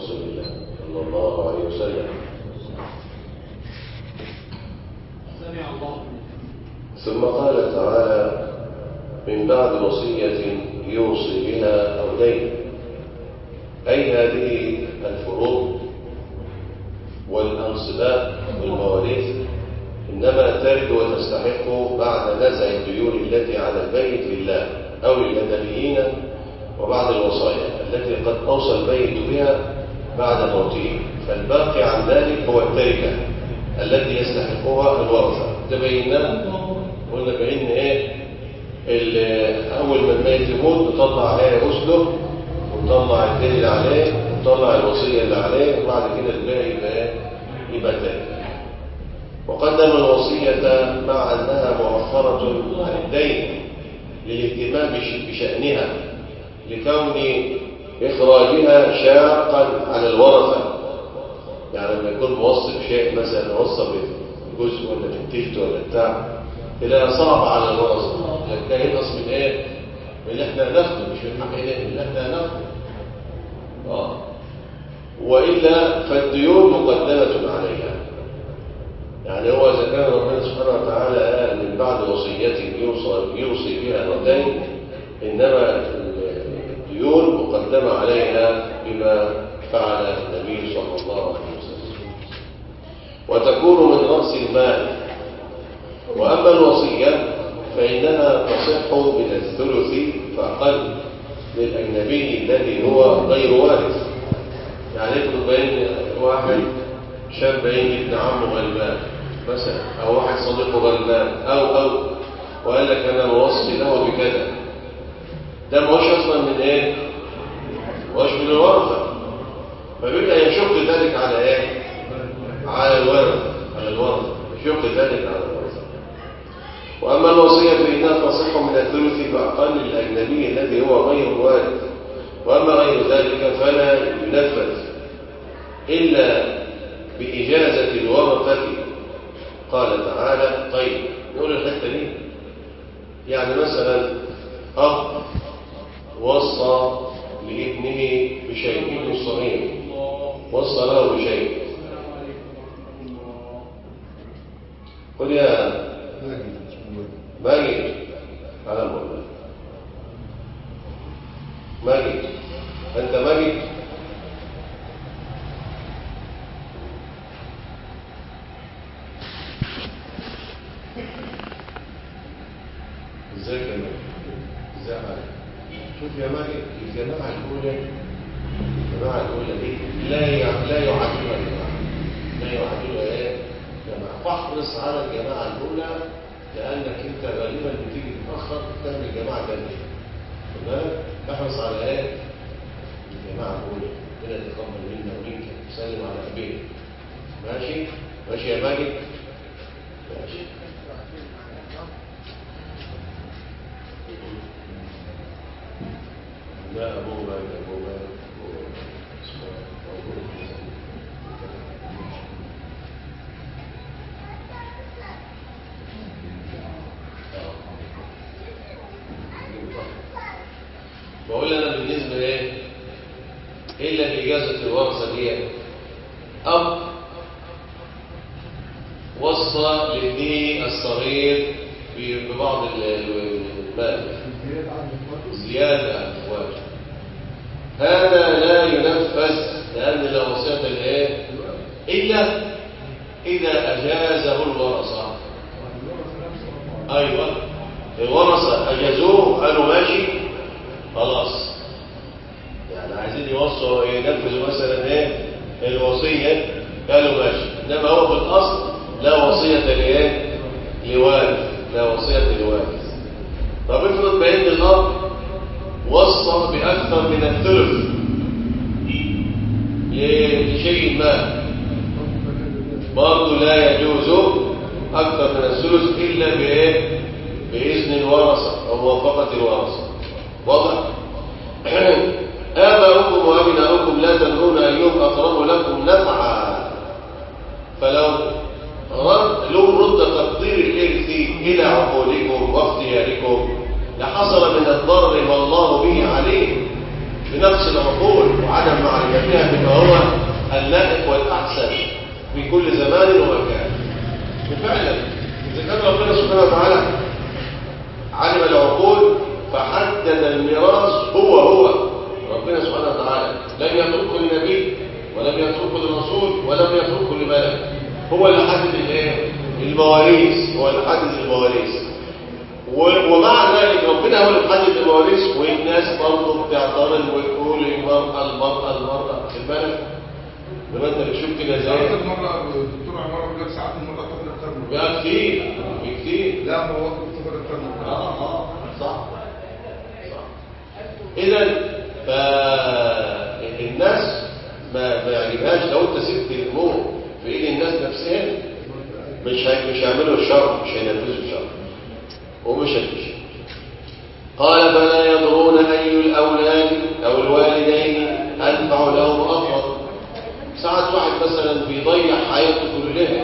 رسول الله صلى الله عليه وسلم. ثم قال تعالى: من بعد وصية يوصي بها أو دين. أي هذه الفروض والأنصباء والمواريث إنما ترد وتستحق بعد نزع الديون التي على البيت لله أو للأدميين، وبعد الوصايا التي قد أوصى البيت بها بعد موته، فالباقي عن ذلك هو التركة التي يستحقها الورثة. تبينا قلنا بأن أول ما الميت يموت نطلع أسله ونطلع الدين اللي عليه ونطلع الوصية اللي عليه، وبعد كده الباقي يبقى تركة. وقدم الوصية مع أنها مؤخرة عن الدين للاهتمام بشأنها لكون إخراجها شاقا على الورثة. يعني لما يكون موصي بشيء، مثلا موصى بجزء ولا بالتلت ولا بتاع، تلاقيها صعبة على الورثة، لكن ينقص من من اللي احنا ناخده، مش من حقنا اللي احنا ناخده. وإلا فالديون مقدمة عليها. يعني هو إذا كان ربنا سبحانه وتعالى قال من بعد وصية يوصي بها أو دين، إنما الديون مقدمة عليها بما فعل النبي صلى الله عليه وسلم، وتكون من رأس المال. وأما الوصية فإنها تصح من الثلث فأقل للأجنبي الذي هو غير وارث. يعني يكون بين واحد شاب بين ابن عمه غلبان مثلا، أو واحد صديقه غلبان أو وقال لك أنا موصي له بكذا، ده مش أصلا من مش من الورثة، فبيبقى يشق ذلك على على الورثة يشق ذلك على الورثة. وأما الوصية فإنها تصح من الثلث فأقل للأجنبي الذي هو غير وارث. وأما غير ذلك فلا ينفذ إلا بإجازة الورثة. قال تعالى: طيب نقول الحتة دي، يعني مثلا أب وصى لابنه بشيء، ابنه الصغير وصى له بشيء، قل يا ماجد على الله، ماجد أنت ماجد، ازيك يا ماجد؟ ازاي حالك؟ شوف يا ماجد، الجماعة الأولى دي لا يعادلها جماعة. فاحرص على الجماعة الأولى، لأنك أنت غالبا بتيجي تتأخر تعمل جماعة تانية. تمام؟ احرص على الجماعة الأولى. ربنا يتقبل منا ومنك، سلم على أبيك. ماشي؟ ماشي يا ماجد؟ ماشي. لا أبوه ماجد، بقول أنا بالنسبة إلا بإجازة الورثة دي، أب وصى لابنه الصغير ببعض المال زيادة عن الواجب، هذا لا ينفذ، لأن لا وصية إلا إذا أجازه الورثة. أيوة، الورثة أجازوه قالوا ماشي خلاص، يعني عايزين يوصوا ينفذوا مثلا الوصية قالوا ماشي، إنما هو في الأصل لا وصية لوارث، لا وصية لوارث. طب افرض بأن الأب وصى بأكثر من الثلث لشيء ما، برضه لا يجوز أكثر من الثلث إلا بإذن الورثة أو موافقة الورثة. واضح؟ آباؤكم وأبناؤكم لا تدرون أيهم أقرب لكم نفعا، فلو رد تقدير الإرث إلى عقولكم واختياركم لحصل من الضرر ما الله به عليه بنقص العقول وعدم معرفتها بما هو اللائق والأحسن في كل زمان ومكان. وفعلا إذا كان ربنا سبحانه وتعالى علم العقول فحدد الميراث هو ربنا سبحانه وتعالى لم يتركه لنبي ولم يتركه لرسول ولم يتركه لملك، هو اللي حدد المواريث، هو اللي حدد المواريث. ومع ذلك ربنا هو اللي حدد المواريث، والناس برضه بتعترض وتقول المرأة في بالك لما انت بتشوف كده زي المرأة الدكتور عمار بيقول لك ساعات المرأة تاخد اكتر من بقى كتير لا ما هو بتاخد اكتر من صح. اذا فالناس ما يعجبهاش لو انت سبت الامور في ايد الناس نفسها، مش هيعملوا الشر، مش هينفذوا الشر ومش هتمشي. قال فلا يدرون اي الاولاد او الوالدين انفع لهم واقرب. ساعات واحد مثلا بيضيع حياته كلها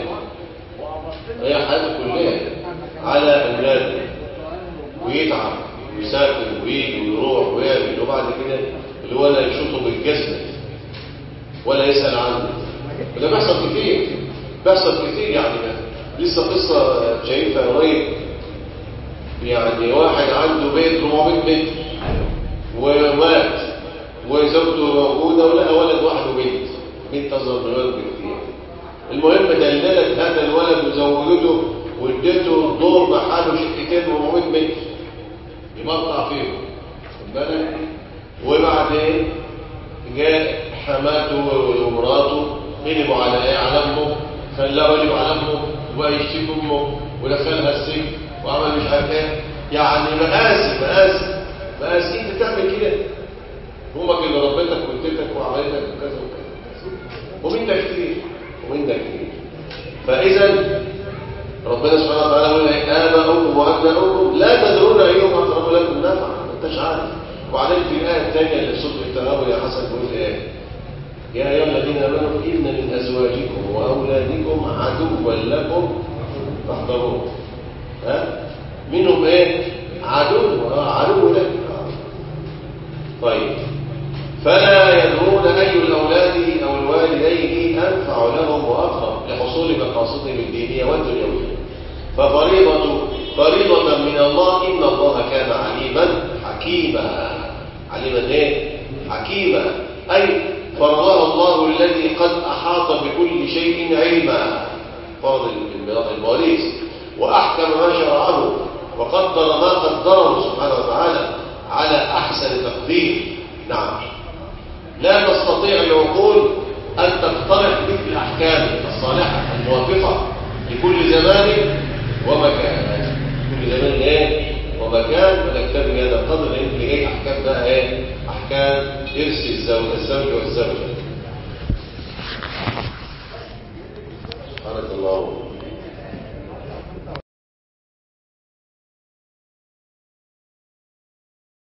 على اولاده، ويتعب ويسافر ويجي ويروح ويعمل، وبعد كده الولد يشوطه بالجزمه ولا يسال عنه. وده بيحصل كتير يعني. لسه قصه شايفها قريب، يعني واحد عنده بيت 400 متر ومات وزوجته موجوده ولقى ولد واحد وبنت اصغر من الولد بكتير. المهم دللت هذا الولد وزوجته وادته الدور محله شقتين 400 متر يمطع فيهم، خد بالك. وبعدين جاء حماته ومراته قلبوا على امه، خلاه يقلب على امه وبقى يشتكي امه ودخلها السجن وعمل مش عارف ايه. يعني مقاسي انت بتعمل كده، امك اللي ربتك وادتك وعملتك وكذا وكذا ومن ده كتير. فاذا ربنا سبحانه وتعالى يقول آباؤكم وأبناؤكم لا تدرون أيهم أقرب لكم نفعا، ما انتش عارف. وبعدين في الآية الثانية اللي في سورة التغابن يا حسن بيقول ايه؟ يا أيها الذين آمنوا إن من أزواجكم وأولادكم عدوا لكم فاحذروه. منهم ايه؟ عدو لك. طيب فلا يدرون أي الأولاد أو الوالدين أنفع لهم وأقرب لحصول مقاصدهم الدينية والدنيوية. فريضة من الله، إن الله كان عليما حكيما. حكيما أي فرضها الله الذي قد أحاط بكل شيء علما، فرض المواريث، وأحكم ما شرعه وقدر ما قدره سبحانه وتعالى على أحسن تقدير. نعم، لا تستطيع العقول أن تقترح مثل الأحكام الصالحة الموافقة لكل زمان ومكان. ونكتفي بهذا القدر، لأن اللي جاي أحكام بقى أحكام إرث الزوج والزوجة.